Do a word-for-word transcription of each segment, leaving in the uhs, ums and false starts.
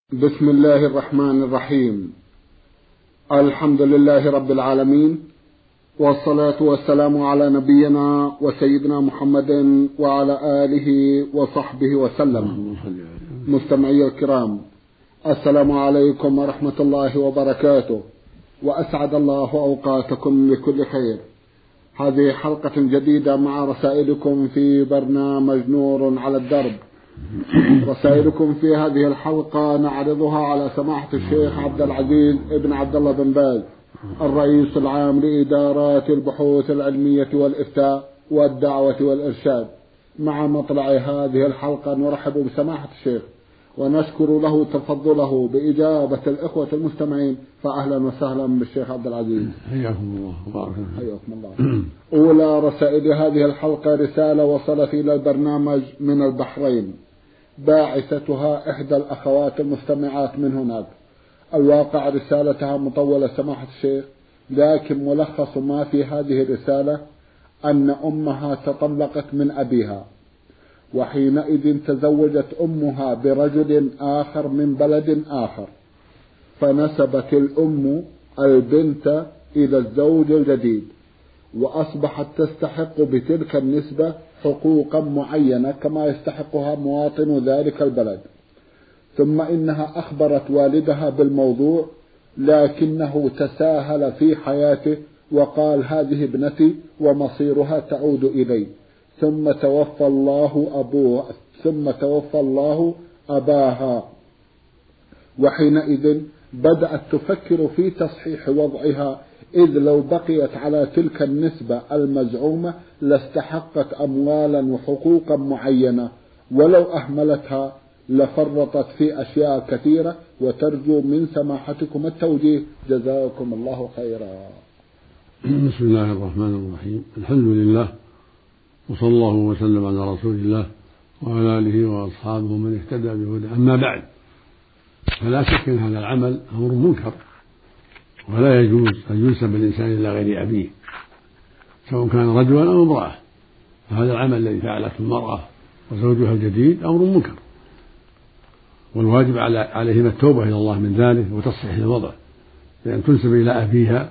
بسم الله الرحمن الرحيم. الحمد لله رب العالمين، والصلاة والسلام على نبينا وسيدنا محمد وعلى آله وصحبه وسلم. مستمعي الكرام، السلام عليكم ورحمة الله وبركاته، وأسعد الله أوقاتكم بكل خير. هذه حلقة جديدة مع رسائلكم في برنامج نور على الدرب. رسائلكم في هذه الحلقة نعرضها على سماحة الشيخ عبد العزيز ابن عبد الله بن باز، الرئيس العام لإدارات البحوث العلمية والإفتاء والدعوة والإرشاد. مع مطلع هذه الحلقة نرحب بسماحة الشيخ ونشكر له تفضله بإجابة الإخوة المستمعين، فأهلا وسهلا بالشيخ عبد العزيز. حياكم الله وبارك حياكم الله. أولى رسائل هذه الحلقة رسالة وصلت إلى البرنامج من البحرين، باعثتها إحدى الأخوات المستمعات من هناك. الواقع رسالتها مطولة سماحة الشيخ، لكن ملخص ما في هذه الرسالة أن أمها تطلقت من أبيها، وحينئذ تزوجت أمها برجل آخر من بلد آخر، فنسبت الأم البنت إلى الزوج الجديد، وأصبحت تستحق بتلك النسبة حقوقا معينة كما يستحقها مواطن ذلك البلد. ثم إنها أخبرت والدها بالموضوع، لكنه تساهل في حياته وقال هذه ابنتي ومصيرها تعود إلي. ثم توفى الله أبوها ثم توفى الله أباها، وحينئذ بدأت تفكر في تصحيح وضعها، إذ لو بقيت على تلك النسبة المزعومة لاستحقت أموالا وحقوقا معينة، ولو أهملتها لفرطت في أشياء كثيرة، وترجو من سماحتكم التوجيه، جزاكم الله خيرا. بسم الله الرحمن الرحيم. الحمد لله، وصلى الله وسلم على رسول الله وعلى آله وأصحابه من اهتدى بهداه. أما بعد، فلا شك أن هذا العمل أمر منكر، ولا يجوز أن ينسب الإنسان إلى غير أبيه، سواء كان رجلا أو امرأة. فهذا العمل الذي فعلته المرأة وزوجها الجديد أمر منكر، والواجب عليهما التوبة إلى الله من ذلك وتصحيح الوضع، لأن تنسب إلى أبيها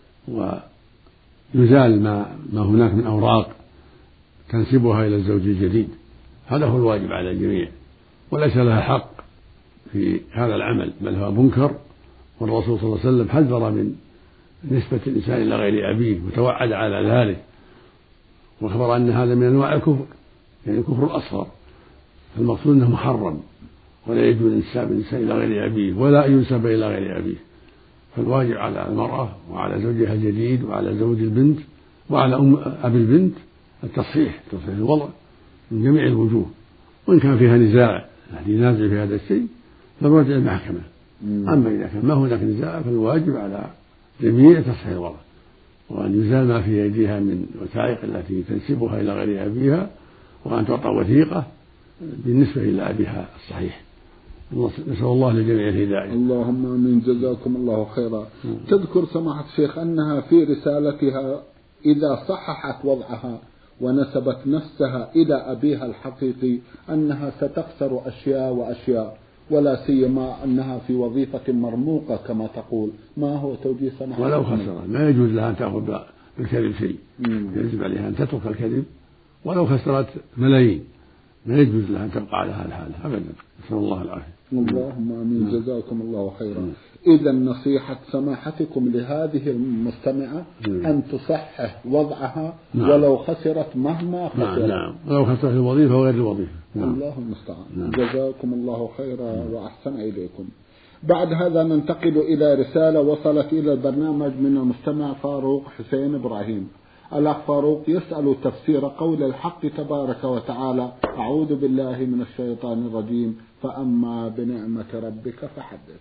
ويزال ما, ما هناك من أوراق تنسبها إلى الزوج الجديد. هذا هو الواجب على الجميع، وليس لها حق في هذا العمل، بل هو منكر. والرسول صلى الله عليه وسلم حذر من نسبة الإنسان إلى غير أبيه وتوعد على ذلك، وأخبر أن هذا من أنواع الكفر، يعني الكفر الأصغر. المقصود أنه محرم، ولا يجوز انساب الإنسان إلى غير أبيه ولا ينسب إلى غير أبيه. فالواجب على المرأة وعلى زوجها الجديد وعلى زوج البنت وعلى أم أبي البنت التصحيح تصحيح الوضع من جميع الوجوه، وإن كان فيها نزاع ينازع في هذا الشيء فالرجع المحكمة. أما إذا كان ما هناك نزاع فالواجب على جميع تصحيح الوضع، وأن يزال ما في أيديها من وثائق التي تنسبها إلى غير أبيها، وأن تعطى وثيقة بالنسبة إلى أبيها الصحيح. نسأل الله لجميع الهداية. اللهم آمين، جزاكم الله خيرا. تذكر سماحة الشيخ أنها في رسالتها إذا صححت وضعها ونسبت نفسها إلى أبيها الحقيقي أنها ستخسر أشياء وأشياء، ولا سيما أنها في وظيفة مرموقة كما تقول. ما هو توجيه سماحة؟ ولو خسرت ما يجوز لها أن تأخذ بالكذب شيء، يجب عليها أن تترك الكذب ولو خسرت ملايين، ما يجوز لها أن تبقى على هذا الحال أبدا. نسأل الله العافية. اللهم آمين، جزاكم الله خيرا. إذا نصيحة سماحتكم لهذه المستمعة أن تصحح وضعها ولو خسرت مهما خسرت. نعم، ولو خسرت الوظيفة وغير الوظيفة. الله المستعان. جزاكم الله خيرا وأحسن إليكم. بعد هذا ننتقل إلى رسالة وصلت إلى البرنامج من المستمع فاروق حسين إبراهيم. الأخ فاروق يسأل تفسير قول الحق تبارك وتعالى: أعوذ بالله من الشيطان الرجيم، فأما بنعمة ربك فحدث.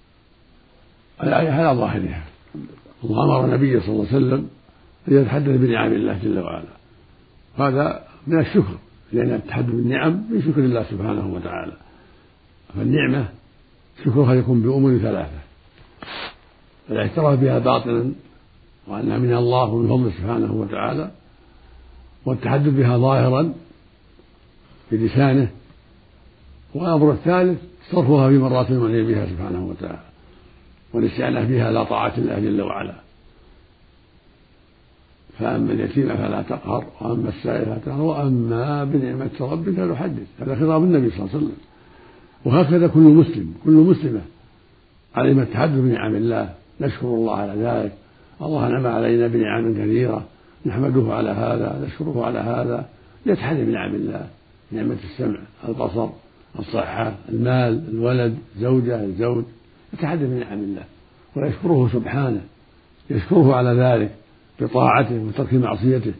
الآية على ظاهرها، الله أمر النبي صلى الله عليه وسلم أن يتحدث بنعم الله جل وعلا، هذا من الشكر، لأن التحدث بالنعم من شكر الله سبحانه وتعالى. فالنعمة شكرها يكون بأمور ثلاثة: الاعتراف بها باطنا وأنها من الله ومن فضله سبحانه وتعالى، والتحدث بها ظاهرا بلسانه، والأمر الثالث صرفها في مرات المعنى بها سبحانه وتعالى والاستعانة بها على طاعة الله جل وعلا. فأما اليتيم فلا تقهر وأما السائل فلا تنهر وأما بنعمة ربك فحدث. هذا خطاب النبي صلى الله عليه وسلم. وهكذا كل مسلم كل مسلمة عليهم التحدث بنعم الله، نشكر الله على ذلك. الله أنعم علينا بنعم كثيرة نحمده على هذا نشكره على هذا. يتحدث بنعم الله، نعمة السمع البصر الصحة المال الولد زوجة الزوج، يتحدث بنعم الله ويشكره سبحانه، يشكره على ذلك بطاعته وترك معصيته.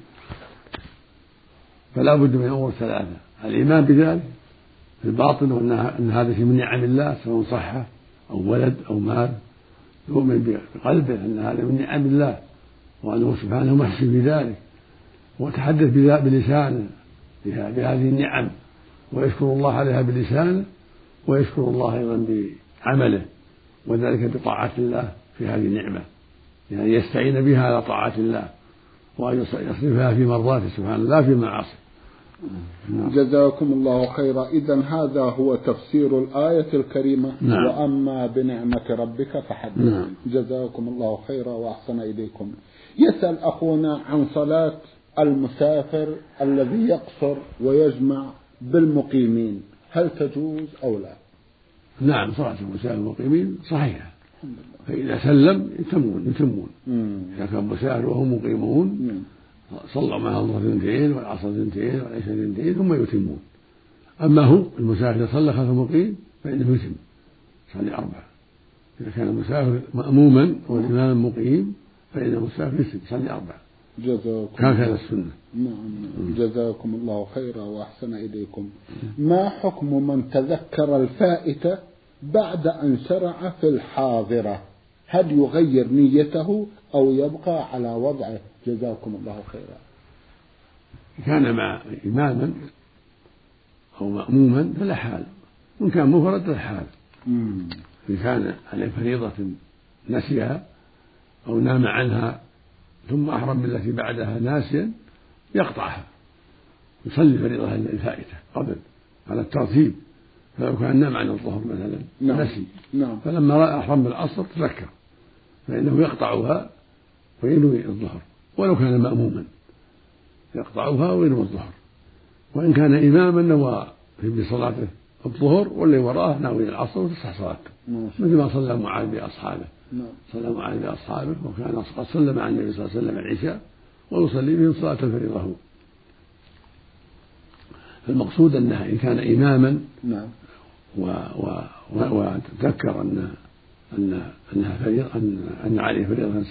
فلا بد من أمور ثلاثة: الإيمان بذلك في الباطن وأن هذا شيء من نعم الله سواء صحة أو ولد أو مال، يؤمن بقلبه أن هذا من نعم الله وأنه سبحانه محسن بذلك، وتحدث بلسانه بهذه النعم ويشكر الله عليها بلسانه ويشكر الله أيضا بعمله، وذلك بطاعة الله في هذه النعمة، يعني يستعين بها على طاعة الله وأن يصرفها في مرضاته سبحانه لا في معاصي. جزاكم الله خيرا. إذن هذا هو تفسير الآية الكريمة. نعم. وأما بنعمة ربك فحدث. نعم. جزاكم الله خيرا وأحسن إليكم. يسأل أخونا عن صلاة المسافر الذي يقصر ويجمع بالمقيمين، هل تجوز أو لا؟ نعم، صلاة المسافر المقيمين صحيحة، فإذا سلم يتمون يتمون إذا كان مسافر وهم مقيمون صلوا معها الظهر اثنتين والعصر اثنتين والعشاء اثنتين ثم يتمون. أما هو المسافر صلى خلف المقيم فإنه يتم صلي أربعة. إذا كان المسافر مأموما والإمام مقيم فإن المسافر يتم صلي أربعة. جزاكم هكذا السنة. نعم. جزاكم الله خيرا وأحسن إليكم. ما حكم من تذكر الفائتة بعد أن شرع في الحاضرة؟ هل يغير نيته أو يبقى على وضعه؟ جزاكم الله خيرا. كان مع إماما أو مأموما فلا حال، وإن كان مفرد فلا حال. إن كان على فريضة نسيها أو نام عنها ثم أحرم بالتي بعدها ناسيا يقطعها، يصلي فريضة الفائتة قبل على الترتيب. فلو كان نام عن الظهر مثلا نعم. نسي نعم. فلما رأى أحرم بالعصر تذكر فإنه يقطعها وينوي الظهر، ولو كان مأموما يقطعها وينوي الظهر. وإن كان إماما نوى في صلاته الظهر واللي وراءه ناوي العصر وتصح صلاته، مثل ما صلى معاذ بأصحابه. صلى معاذ بأصحابه وكان قد صلى مع النبي صلى الله عليه وسلم العشاء ويصلي بهم صلاة الفريضة. فالمقصود أنها إن كان إماما نعم. وتذكر أن أن أنها فريضة أن أن عليه فريضة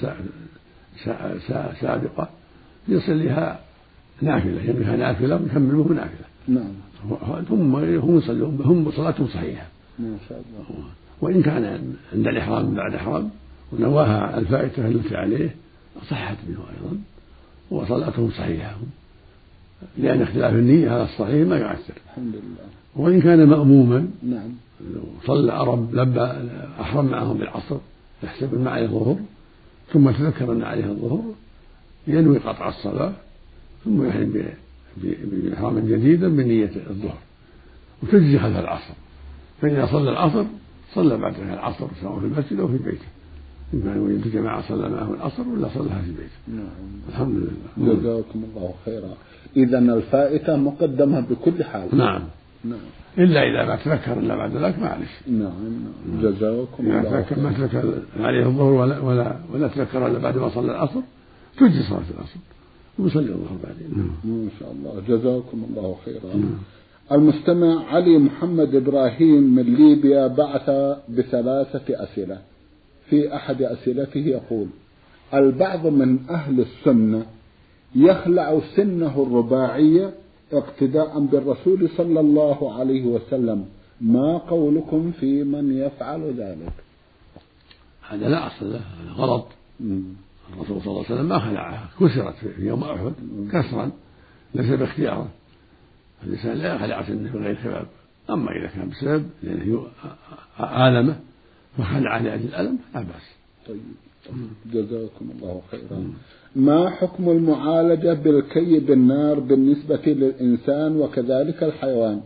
سابقة يصليها نافلة، يبقى نافلة ويكمل به نافلة. نعم. هم هم يصلون هم صلاتهم صحيحة. ما شاء الله. وإن كان عند الإحرام بعد إحرام ونواها الفائتة التي عليه صحت منه أيضا وصلاتهم صحيحة، لأن اختلاف النية هذا الصحيح ما يؤثر. الحمد لله. وإن كان مأموما نعم صلى أرب لبى أحرم معهم بالعصر يحسب أن عليه الظهر ثم تذكر أن عليه الظهر ينوي قطع الصلاة ثم يحرم بإحرام جديدا بنية الظهر وتجزي خلف العصر. فإذا صلى العصر صلى بعدها العصر سواء في المسجد أو في بيته، إن كان يريد جماعة صلى معه العصر ولا صلىها في بيته. نعم. الحمد لله. جزاكم الله خيرا. إذن الفائتة مقدمة بكل حال. نعم. نعم. إلا إذا ما تذكر إلا بعد ذلك معلش. نعم. جزاكم الله خيرا. تذكر ما تذكر عليه الظهر ولا ولا ولا تذكر إلا بعد ما صلى العصر تجزي صلاة العصر ويصلي الظهر بعدين. ما شاء الله. جزاكم الله خيرا. نعم. المستمع علي محمد إبراهيم من ليبيا بعث بثلاثة أسئلة. في أحد أسئلته يقول: البعض من أهل السنة يخلع سنه الرباعية اقتداء بالرسول صلى الله عليه وسلم، ما قولكم في من يفعل ذلك؟ هذا لا أصل له، هذا غلط. الرسول صلى الله عليه وسلم ما خلعها، كسرت في يوم أحد كسرا ليس باختياره، الإنسان لا يخلع سنه بغير سبب. أما إذا كان بسبب لأنه آلمه فخلع لأجل الألم لا بأس. طيب. جزاكم الله خيرا. ما حكم المعالجة بالكي بالنار بالنسبة للإنسان وكذلك الحيوان؟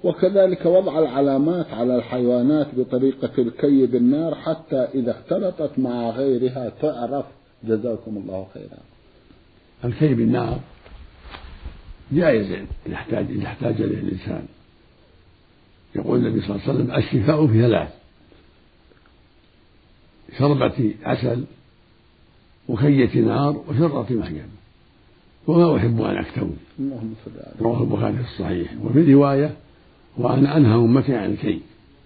وكذلك وضع العلامات على الحيوانات بطريقة الكي بالنار حتى إذا اختلطت مع غيرها تعرف. جزاكم الله خيرا. الكي بالنار جائز إذا احتاج إذا احتاج إليه الإنسان. يقول النبي صلى الله عليه وسلم: الشفاء في ثلاث: شربة عسل، وكية نار، وشرة محجم. وما أحب أن أكتوي. رواه البخاري في الصحيح. وفي رواية: وأنا أنهى أمتي عن الكي.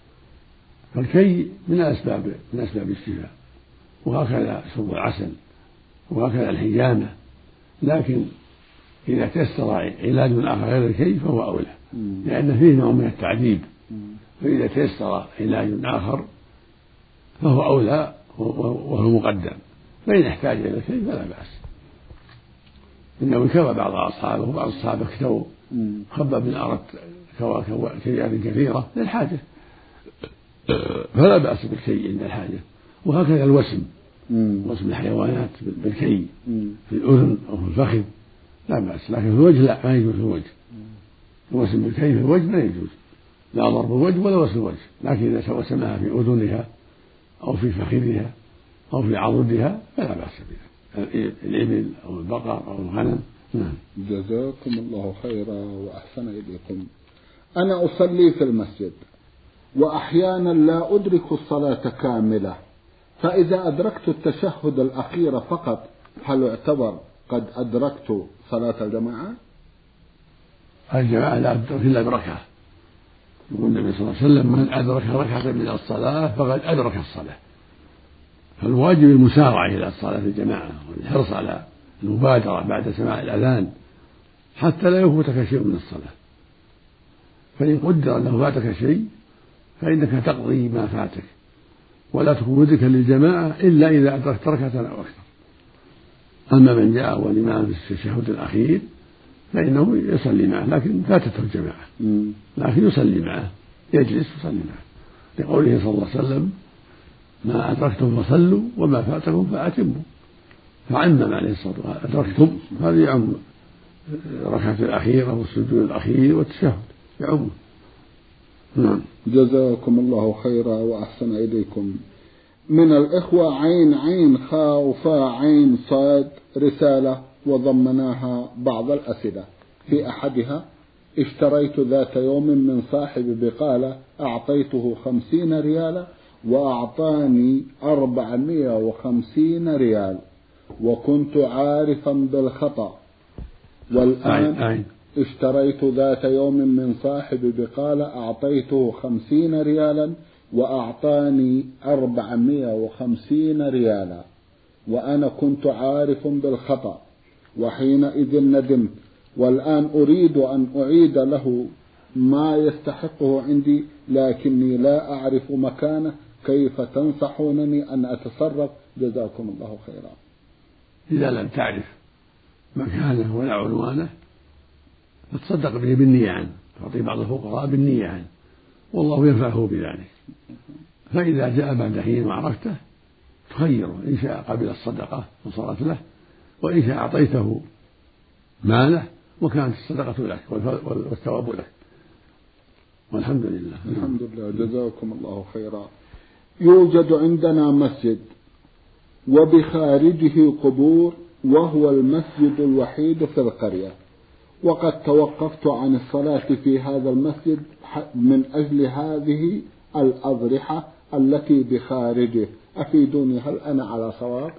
فالكي من أسباب من أسباب الشفاء، وهكذا شرب العسل، وهكذا الحجامة. لكن إذا تيسر علاج آخر غير الكي فهو أولى، لأن فيه نوع من التعذيب. فإذا تيسر علاج آخر فهو أولى وهو مقدم. فإن احتاج إلى الكي فلا بأس. إنه كوى بعض أصحابه، وبعض الصحابة اكتووا. خبب بن أرد كوى كيات كثيرة للحاجة، فلا بأس بالكي عند الحاجة. وهكذا الوسم، وسم الحيوانات بالكي في الأذن أو في الفخذ لا بأس. لكن في الوجه لا، ما يجوز في الوجه. الوسم بالكي في الوجه ما يجوز، لا ضرب الوجه ولا وسم الوجه. لكن إذا وسمها في أذنها أو في فخذها أو في عضدها فلا بأس بها، الإبل أو البقر أو الغنم. نعم. جزاكم الله خيرا وأحسن إليكم. أنا أصلي في المسجد وأحيانا لا أدرك الصلاة كاملة، فإذا أدركت التشهد الأخير فقط هل يعتبر قد أدركت صلاة الجماعة؟ الجماعة لا تدرك إلا بركعة. يقول النبي صلى الله عليه وسلم: من أدرك ركعة من الصلاة فقد أدرك الصلاة. فالواجب المسارعة إلى الصلاة في الجماعة، والحرص على المبادرة بعد سماع الأذان حتى لا يفوتك شيء من الصلاة. فإن قدر أنه فاتك شيء فإنك تقضي ما فاتك، ولا تكون مدركا للجماعة إلا إذا أدركت ركعة أو أكثر. أما من جاء والإمام في التشهد الأخير فإنه يصلي معه، لكن فاتته الجماعة، لكن يصلي معه، يجلس يصلي معه، لقوله صلى الله عليه وسلم: ما أدركتم فصلوا وما فاتكم فأتموا. فعمم عليه الصلاة والسلام: أدركتم، هذا يعم الركعة الأخيرة والسجود الأخير والتشهد يعم. نعم. جزاكم الله خيرا وأحسن إليكم. من الإخوة عين عين خاء وفاء عين صاد رسالة وضمناها بعض الأسئلة. في أحدها: اشتريت ذات يوم من صاحب بقالة أعطيته خمسين ريالا وأعطاني أربعمائة وخمسين ريال وكنت عارفا بالخطأ، والآن اشتريت ذات يوم من صاحب بقالة أعطيته خمسين ريالا وأعطاني أربعمائة وخمسين ريالا وأنا كنت عارف بالخطأ، وحينئذ ندمت، والآن أريد أن أعيد له ما يستحقه عندي لكني لا أعرف مكانه، كيف تنصحونني أن أتصرف؟ جزاكم الله خيرا. إذا لم تعرف مكانه ولا عنوانه فتصدق به بالنية عنه، تعطي بعض الفقراء بالنية عنه، والله ينفعه بذلك. فإذا جاء بعد حين وعرفته تخيره، إن شاء قبل الصدقة وصارت له، وإن شاء أعطيته ماله وكانت الصدقة لك والثواب لك، والحمد لله. الحمد لله. جزاكم الله خيرا. يوجد عندنا مسجد وبخارجه قبور، وهو المسجد الوحيد في القرية، وقد توقفت عن الصلاة في هذا المسجد من أجل هذه الأضرحة التي بخارجه، أفيدوني هل أنا على صواب؟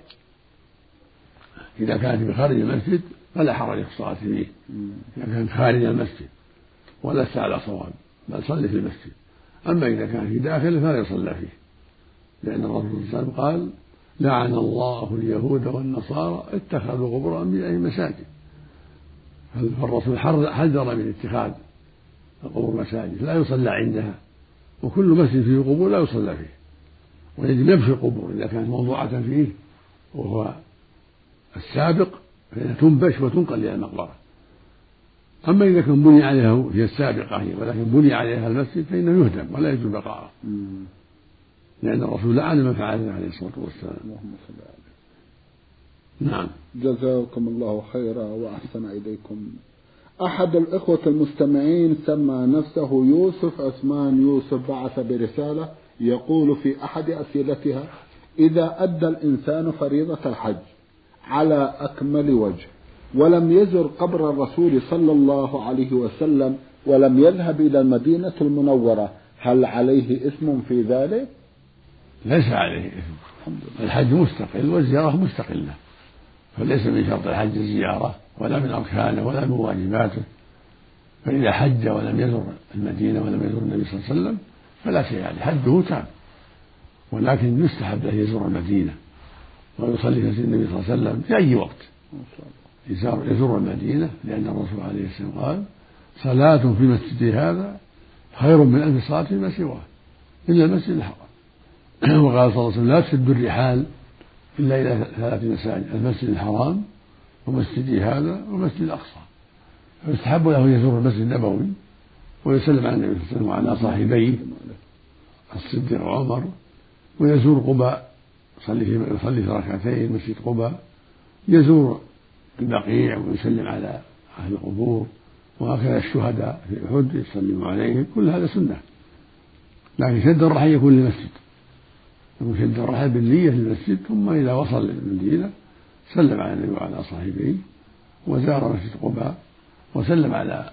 إذا كانت بخارج المسجد فلا حرج في الصلاة فيه، إذا كانت خارج المسجد ولست على صواب، بل صلي في المسجد. أما إذا كان في داخله فلا يصلى فيه، لأن الرسول صلى الله عليه وسلم قال: لعن الله اليهود والنصارى اتخذوا قبور أنبيائهم مساجد. فالرسول حذر من اتخاذ القبور مساجد، لا يصلى عندها، وكل مسجد فيه قبور لا يصلى فيه، ويجب نبش القبور إذا كانت موضوعة فيه وهو السابق فإنها تنبش وتنقل إلى المقبرة. أما إذا كان بني عليها هي السابقة هي ولكن بني عليها المسجد فإنه يهدم ولا يجوز بقاءه، لأن الرسول لعن من فعل عليه الصلاة والسلام. اللهم صل عليه. نعم. جزاكم الله خيرا وأحسن إليكم. أحد الإخوة المستمعين سمى نفسه يوسف عثمان يوسف، بعث برسالة يقول في أحد أسئلتها: إذا أدى الإنسان فريضة الحج على أكمل وجه ولم يزر قبر الرسول صلى الله عليه وسلم ولم يذهب إلى المدينة المنورة، هل عليه إثم في ذلك؟ ليس عليه إثم، الحج مستقل والزيارة مستقلة، فليس من شرط الحج الزيارة ولا من أركانه ولا من واجباته، فإذا حج ولم يزر المدينة ولم يزر النبي صلى الله عليه وسلم فلا شيء عليه، حجه تام، ولكن يستحب له يزور المدينة ويصلي في مسجد النبي صلى الله عليه وسلم في أي وقت يزور المدينة، لأن الرسول عليه السلام قال: صلاة في مسجدي هذا خير من ألف صلاة فيما سواه إلا المسجد الحرام. وقال صلى الله عليه وسلم: لا تشد الرحال إلا إلى ثلاث مساجد: المسجد الحرام ومسجدي هذا ومسجد الأقصى. فيستحب له يزور المسجد النبوي ويسلم على النبي صلى الله عليه وسلم وعلى صاحبيه الصديق وعمر، ويزور قباء يصلي في ركعتين مسجد قباء، يزور البقيع ويسلم على أهل القبور، وهكذا الشهداء في أحد يسلم عليهم، كل هذا سنة. لكن شد الرحل يكون للمسجد، يكون شد الرحل بالنية للمسجد، ثم إذا وصل المدينة سلم على النبي وعلى صاحبيه وزار مسجد قباء وسلم على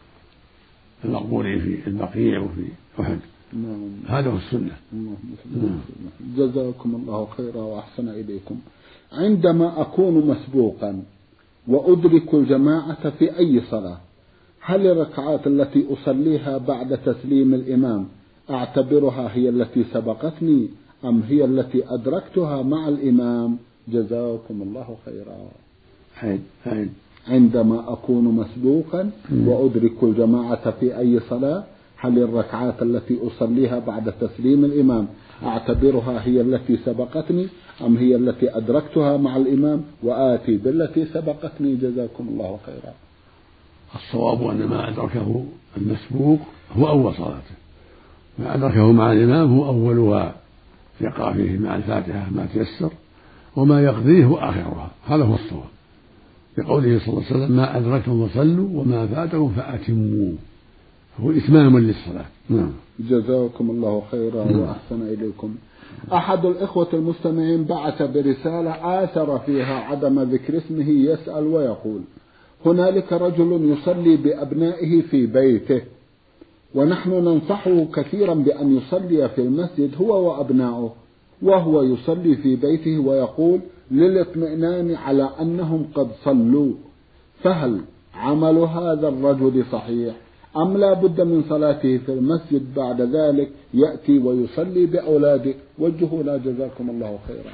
المقبورين في البقيع وفي أحد. نعم. هذا هو السنة. نعم. جزاكم الله خيرا وأحسن إليكم. عندما أكون مسبوقا وأدرك الجماعة في أي صلاة، هل الركعات التي أصليها بعد تسليم الإمام أعتبرها هي التي سبقتني أم هي التي أدركتها مع الإمام؟ جزاكم الله خيرا. حين. حين. عندما أكون مسبوقا وأدرك الجماعة في أي صلاة، هل الركعات التي أصليها بعد تسليم الإمام أعتبرها هي التي سبقتني أم هي التي أدركتها مع الإمام وآتي بالتي سبقتني؟ جزاكم الله خيرا. الصواب أن ما أدركه المسبوق هو أول صلاته، ما أدركه مع الإمام هو أولها، يقرأ فيه مع الفاتحة ما تيسر، وما يقضيه هو آخرها، هذا هو الصواب، لقوله صلى الله عليه وسلم: ما أدركتم فصلوا وما فاتكم فأتموا، هو إتمام للصلاة. نعم. جزاكم الله خيرا وأحسن إليكم. أحد الإخوة المستمعين بعث برسالة آثر فيها عدم ذكر اسمه، يسأل ويقول: هنالك رجل يصلي بأبنائه في بيته، ونحن ننصحه كثيرا بأن يصلي في المسجد هو وأبنائه، وهو يصلي في بيته ويقول للاطمئنان على أنهم قد صلوا، فهل عمل هذا الرجل صحيح أم لا بد من صلاته في المسجد بعد ذلك يأتي ويصلي بأولاده؟ وجهوا لا جزاكم الله خيرا.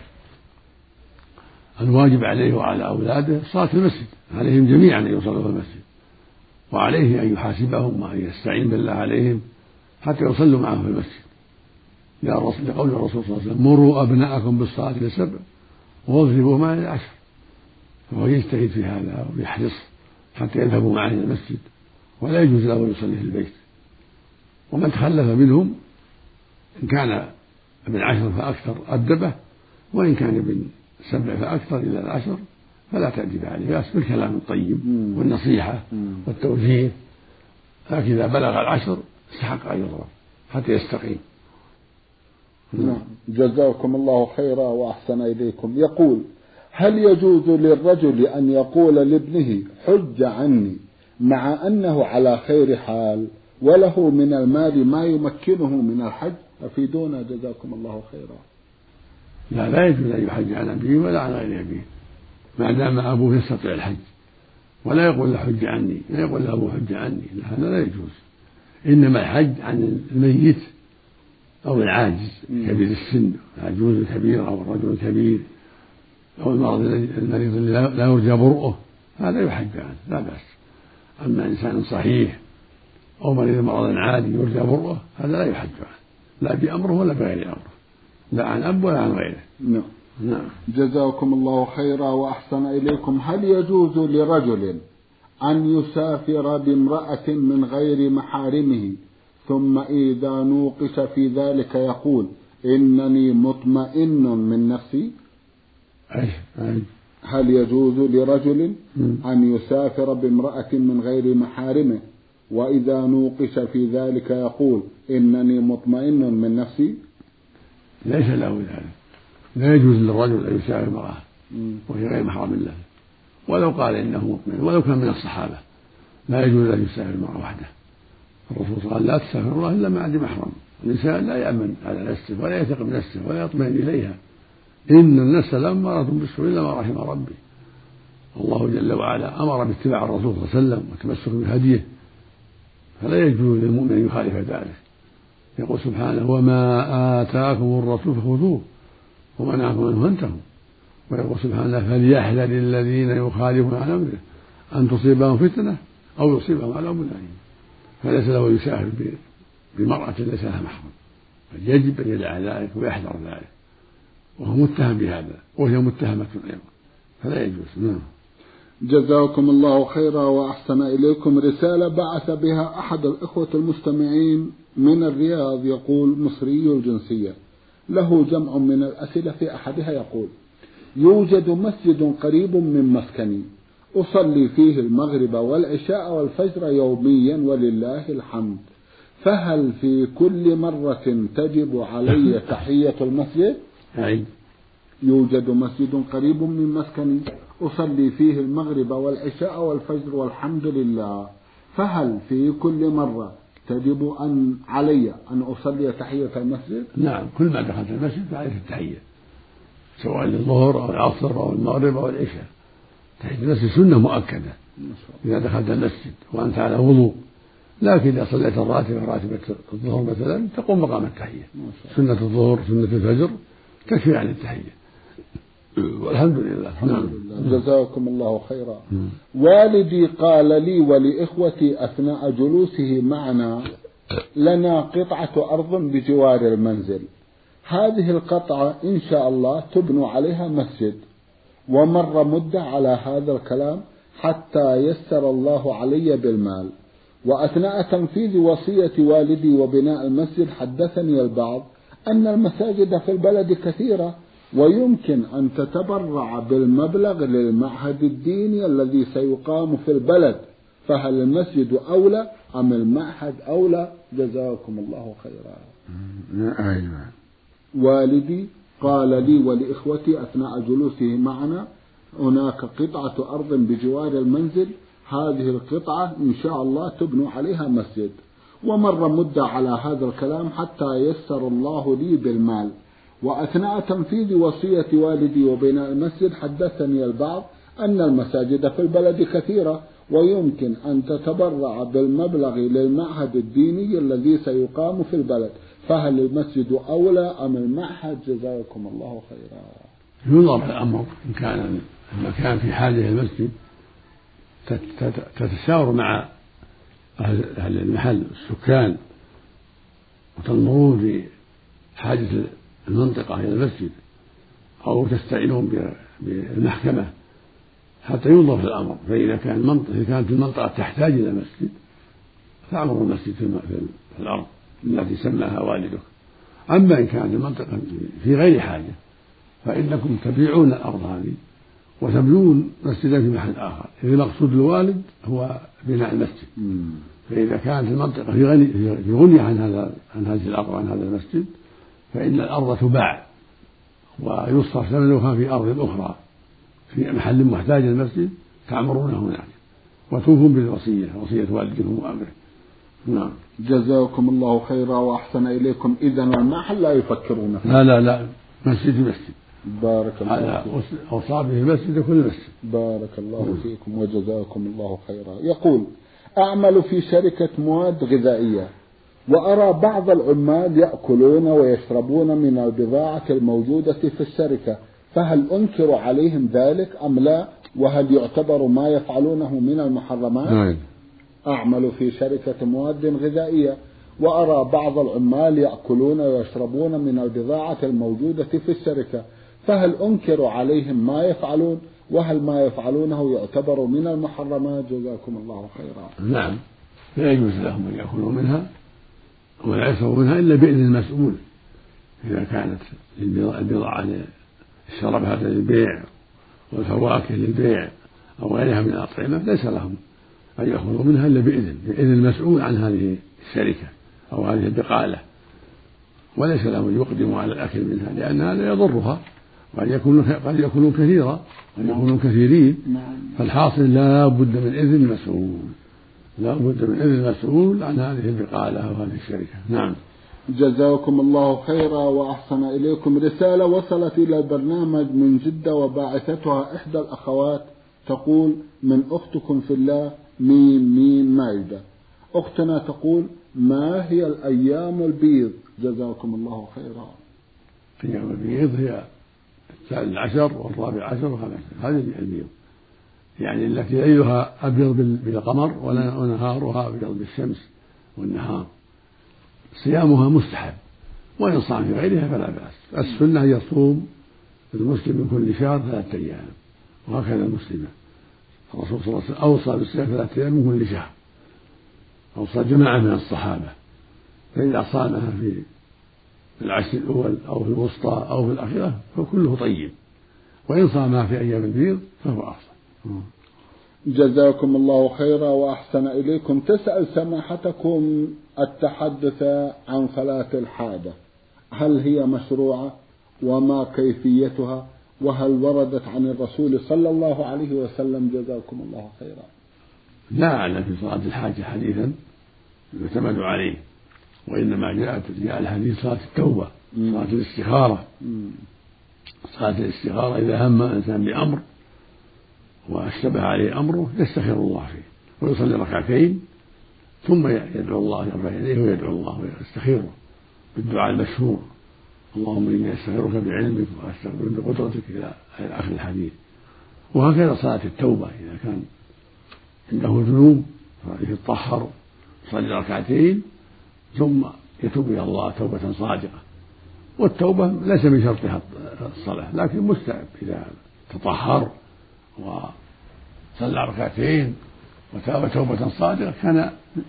الواجب عليه وعلى أولاده صلاة المسجد، عليهم جميعا أن يصلوا في المسجد، وعليه أن يحاسبهم وأن يستعين بالله عليهم حتى يصلوا معه في المسجد، لقول الرسول صلى الله عليه وسلم: مروا أبناءكم بالصلاة لسبع واضربوا معه لعشر. فهو يجتهد في هذا ويحرص حتى يذهبوا معه إلى المسجد، ولا يجوز له أن يصلي في البيت. ومن تخلف منهم إن كان ابن عشر فأكثر أدبه، وإن كان ابن سبع فأكثر إلى العشر فلا تأدب عليه، بس بالكلام الطيب والنصيحة والتوجيه، لكن إذا بلغ العشر استحق أن يضرب حتى يستقيم. نعم. جزاكم الله خيرا وأحسن إليكم. يقول: هل يجوز للرجل أن يقول لابنه حج عني مع أنه على خير حال وله من المال ما يمكنه من الحج؟ أفيدونا جزاكم الله خيرا. لا لا يجوز أن يحج عن أبيه ولا عن غير أبيه ما دام أبوه يستطيع الحج، ولا يقول له حج عني، لا يقول له أبوه حج عني، هذا لا يجوز. إنما الحج عن الميت أو العاجز كبير السن، العجوز الكبير أو الرجل الكبير أو المرض المريض الذي لا يرجى برؤه، هذا يحج عنه لا بأس. أما إنسان صحيح أو مريض مرضا عادي يرجى برؤه، هذا لا يحج عنه، لا بأمره ولا بغير أمره، لا عن أب ولا عن غيره. نعم. نعم. جزاكم الله خيرا وأحسن إليكم. هل يجوز لرجل أن يسافر بامرأة من غير محارمه ثم إذا نوقش في ذلك يقول إنني مطمئن من نفسي؟ أي. أي. هل يجوز لرجل أن يسافر بامرأة من غير محارمه وإذا نوقش في ذلك يقول إنني مطمئن من نفسي؟ ليس له ذلك، لا يجوز للرجل أن يسافر امرأة وهي غير محرم له، ولو قال إنه مطمئن ولو كان من الصحابة لا يجوز أن يسافر المرأة وحده. الرسول قال لا تسافر الله إلا مع ذي محرم. الإنسان لا يأمن على نفسه ولا يثق بنفسه ولا يطمئن إليها، إن النفس لأمارة بالسوء إلا ما رحم ربي. الله جل وعلا أمر باتباع الرسول صلى الله عليه وسلم والتمسك بهديه، فلا يجوز للمؤمن أن يخالف ذلك. يقول سبحانه وما آتاكم الرسول فخذوه وما نهاكم عنه فانتهوا. ويقول سبحانه فليحذر الذين يخالفون عن أمره أن تصيبهم فتنة أو يصيبهم عذاب أليم. فليس له يسافر بمرأة ليس لها محرم، بل يجب أن يدع ذلك ويحذر ذلك، وهو متهم بهذا وهي متهمة أيضا، فلا يجوز. نعم. جزاكم الله خيرا وأحسن إليكم. رسالة بعث بها أحد الإخوة المستمعين من الرياض، يقول مصري الجنسية، له جمع من الأسئلة، في أحدها يقول يوجد مسجد قريب من مسكني أصلي فيه المغرب والعشاء والفجر يوميا ولله الحمد، فهل في كل مرة تجب علي تحية المسجد؟ يوجد مسجد قريب من مسكني أصلي فيه المغرب والعشاء والفجر والحمد لله، فهل في كل مرة تجب أن علي أن أصلي تحية المسجد؟ نعم، كل ما دخلت المسجد فعليك التحية، سواء للظهر أو العصر أو المغرب أو العشاء. تحية المسجد سنة مؤكدة إذا دخلت المسجد وأنت على وضوء، لكن إذا صليت الراتبة راتبة الظهر مثلا تقوم مقام التحية. سنة الظهر سنة الفجر تكفي عن التحية، والحمد لله. الحمد لله. جزاكم الله خيرا. والدي قال لي ولإخوتي أثناء جلوسه معنا لنا قطعة أرض بجوار المنزل، هذه القطعة إن شاء الله تبنى عليها مسجد، ومر مدة على هذا الكلام حتى يسر الله علي بالمال، وأثناء تنفيذ وصية والدي وبناء المسجد حدثني البعض أن المساجد في البلد كثيرة ويمكن أن تتبرع بالمبلغ للمعهد الديني الذي سيقام في البلد، فهل المسجد أولى أم المعهد أولى؟ جزاكم الله خيرا. أيوة. والدي قال لي ولإخوتي أثناء جلوسه معنا هناك قطعة أرض بجوار المنزل، هذه القطعة إن شاء الله تبنى عليها مسجد، ومر مدة على هذا الكلام حتى يسر الله لي بالمال، وأثناء تنفيذ وصية والدي وبناء المسجد حدثني البعض أن المساجد في البلد كثيرة ويمكن أن تتبرع بالمبلغ للمعهد الديني الذي سيقام في البلد، فهل المسجد أولى أم المعهد؟ جزاكم الله خيرا. ينظر الأمر، إن كان المكان في حاجة المسجد تتشاور مع أهل المحل السكان وتنظرون بحاجة المنطقة إلى المسجد، أو تستعينون بالمحكمة حتى ينظر في الأمر، فإذا كان المنطقة إذا كانت المنطقة تحتاج إلى مسجد فأمر المسجد في الأرض التي سماها والدك. أما إن كانت المنطقة في غير حاجة فإنكم تبيعون الأرض هذه وتبنون مسجدا في محل آخر، إذا المقصود الوالد هو بناء المسجد. فإذا كانت المنطقة في غني في غنية عن هذا عن هذه الأرض وعن هذا المسجد فإن الأرض تباع ويصرف ثمنها في أرض أخرى في محل محتاج للمسجد تعمرون هناك وتوفون بالوصية، وصية والدكم وأمره. نعم. جزاكم الله خيرا وأحسن إليكم. إذن المحل لا يفكرون فيه. لا لا لا مسجد مسجد. بارك الله فيكم. أوصى به المسجد كل مسجد. بارك الله فيكم وجزاكم الله خيرا. يقول أعمل في شركة مواد غذائية وأرى بعض العمال يأكلون ويشربون من البضاعة الموجودة في الشركة، فهل أنكر عليهم ذلك أم لا؟ وهل يعتبر ما يفعلونه من المحرمات؟ نعم. أعمل في شركة مواد غذائية وأرى بعض العمال يأكلون ويشربون من البضاعة الموجودة في الشركة، فهل أنكر عليهم ما يفعلون؟ وهل ما يفعلونه يعتبر من المحرمات؟ جزاكم الله خيرا. نعم، لا يجوز لهم أن يأكلوا منها ولا يشربوا منها إلا بإذن المسؤول، إذا كانت البضاعة الشرب هذا للبيع والفواكه للبيع أو غيرها من الأطعمة ليس لهم أن يأخذوا منها إلا بإذن بإذن المسؤول عن هذه الشركة أو هذه البقالة، وليس لهم أن يقدموا على الأكل منها لأن هذا يضرها، وقد يكونوا قد يكونوا كثيرا قد يكونوا كثيرين. فالحاصل لا بد من إذن المسؤول، لا بد من إذن المسؤول عن هذه البقالة أو هذه الشركة. نعم. جزاكم الله خيرا وأحسن إليكم. رسالة وصلت إلى البرنامج من جدة وباعثتها إحدى الأخوات تقول: من أختكم في الله ميم ميم مايدة. أختنا تقول: ما هي الأيام البيض؟ جزاكم الله خيرا. أيام البيض هي الثالث عشر والرابع عشر والخامس عشر، هذه البيض يعني التي ليلها أبيض بالقمر ونهارها أبيض بالشمس والنهار. صيامها مستحب، وإن صام في غيرها فلا بأس. السنة أن يصوم المسلم من كل شهر ثلاثة أيام، وهكذا المسلمة. الرسول صلى الله عليه وسلم أوصى بالصيام ثلاثة أيام من كل شهر، أوصى جماعة من الصحابة، فإذا صامها في العشر الأول أو في الوسطى أو في الأخيرة فكله طيب، وإن صامها في أيام البيض فهو أفضل. جزاكم الله خيرا وأحسن إليكم. تسأل سماحتكم التحدث عن صلاة الحاجة، هل هي مشروعة وما كيفيتها، وهل وردت عن الرسول صلى الله عليه وسلم؟ جزاكم الله خيرا. لا أعلم في صلاة الحاجة حديثا يعتمد عليه، وإنما جاءت جاء الحديث صلاة التوبة، صلاة الاستخارة. صلاة الاستخارة إذا هم الإنسان بأمر واشتبه عليه أمره يستخير الله فيه ويصلي ركعتين ثم يدعو الله، يرفع يديه ويدعو الله ويستخيره بالدعاء المشهور: اللهم إني أستخيرك بعلمك وأستغفرك بقدرتك إلى آخر الحديث. وهكذا صلاة التوبة إذا كان عنده ذنوب يتطهر يصلي ركعتين ثم يتوب إلى الله توبة صادقة. والتوبة ليس من شرطها الصلاة، لكن مستحب إذا تطهر وصلى ركعتين وتاب توبة صادقة كان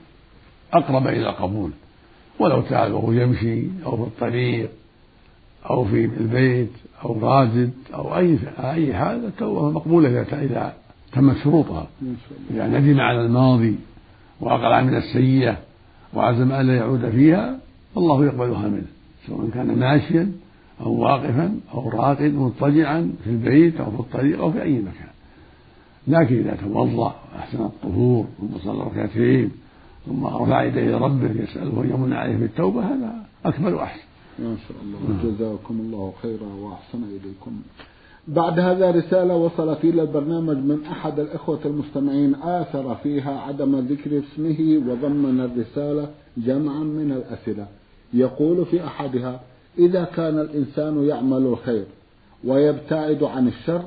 أقرب إلى القبول. ولو تاب وهو يمشي أو في الطريق أو في البيت أو رازد أو أي أي حال التوبة مقبولة إذا تمت شروطها، إذا ندم على الماضي وأقلع من السيئة وعزم ألا يعود فيها فالله يقبلها منه، سواء كان ماشيا أو واقفا أو راقد مضطجعا في البيت أو في الطريق أو في أي مكان. لكن إذا توضأ وأحسن الطهور ثم صلى ركعتين ثم رفع يديه لربه يسأله أن يمن عليه بالتوبة هذا أكمل وأحسن. ما شاء الله. جزاكم الله خيرا وأحسن إليكم. بعد هذا رسالة وصلت إلى البرنامج من أحد الإخوة المستمعين آثر فيها عدم ذكر اسمه وضمن الرسالة جمعا من الأسئلة. يقول في أحدها: إذا كان الإنسان يعمل الخير ويبتعد عن الشر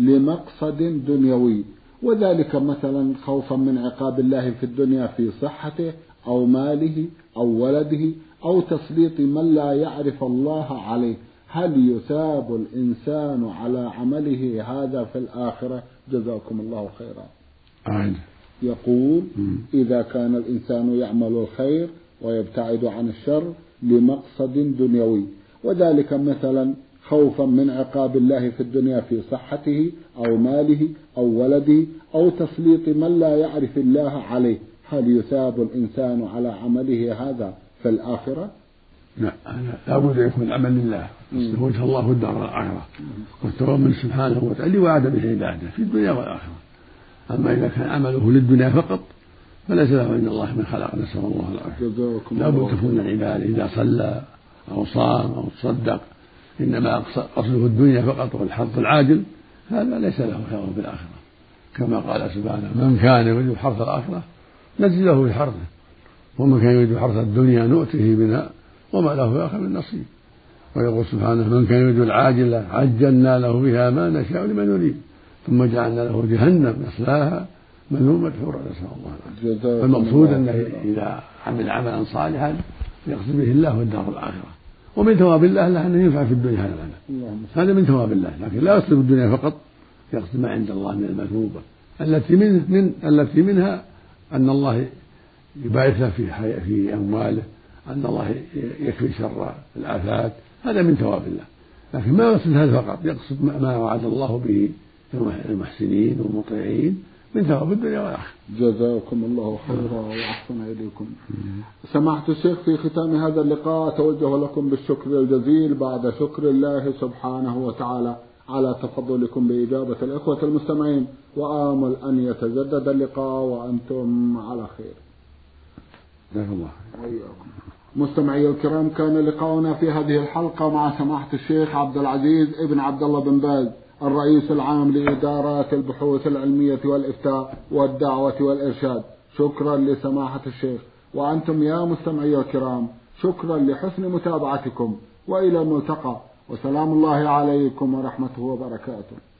لمقصد دنيوي، وذلك مثلا خوفا من عقاب الله في الدنيا في صحته أو ماله أو ولده أو تسليط من لا يعرف الله عليه، هل يثاب الإنسان على عمله هذا في الآخرة؟ جزاكم الله خيرا. آه. يقول: إذا كان الإنسان يعمل الخير ويبتعد عن الشر لمقصد دنيوي، وذلك مثلا خوفا من عقاب الله في الدنيا في صحته أو ماله أو ولده أو تسليط من لا يعرف الله عليه، هل يثاب الإنسان على عمله هذا في الآخرة؟ لا، لا بد أن يكون العمل لله وجه الله في الدار والآخرة، والتوبة من سبحانه وتعالى وعد بالعبادة في الدنيا والآخرة. أما إذا كان عمله للدنيا فقط فليس له عند الله من خلق، نسأل الله العافية. لا بد تكون العبادة إذا صلى أو صام أو تصدق إنما قصده الدنيا فقط والحظ العاجل هذا ليس له خير في الآخرة، كما قال سبحانه: من كان يريد حرث الآخرة نزل له في حرثه ومن كان يريد حرث الدنيا نؤته منها وما له في الآخرة من نصيب. ويقول سبحانه: من كان يريد العاجلة عجلنا له بها ما نشاء لمن نريد ثم جعلنا له جهنم يصلاها مذموما مدحورا، نسأل الله العافية. فالمقصود أنه إذا عمل عملا صالحا يقصد به الله والدار الآخرة، ومن ثواب الله له أنه ينفع في الدنيا هذا العمل، هذا من ثواب الله، لكن لا يقصد الدنيا فقط، يقصد ما عند الله من المثوبة التي من, من التي منها أن الله يبارك له في في أمواله، أن الله يكفي شر الآفات، هذا من ثواب الله. لكن ما يقصد هذا فقط، يقصد ما وعد الله به المحسنين والمطيعين من ثواب الدنيا والآخرة. جزاكم الله خيرا وأحسن إليكم. سماحة الشيخ، في ختام هذا اللقاء أتوجه لكم بالشكر الجزيل بعد شكر الله سبحانه وتعالى على تفضلكم بإجابة الإخوة المستمعين، وآمل أن يتجدد اللقاء وأنتم على خير. جزاك الله خير. مستمعي الكرام، كان لقاؤنا في هذه الحلقة مع سماحة الشيخ عبد العزيز ابن عبد الله بن باز، الرئيس العام لإدارات البحوث العلمية والإفتاء والدعوة والإرشاد. شكرا لسماحة الشيخ، وأنتم يا مستمعي الكرام شكرا لحسن متابعتكم، وإلى الملتقى، وسلام الله عليكم ورحمته وبركاته.